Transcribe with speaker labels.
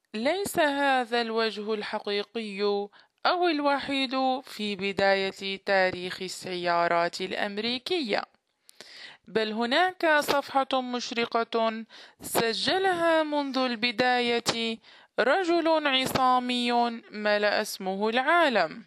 Speaker 1: ليس هذا الوجه الحقيقي أو الوحيد في بداية تاريخ السيارات الأمريكية، بل هناك صفحة مشرقة سجلها منذ البداية رجل عصامي ملأ اسمه العالم.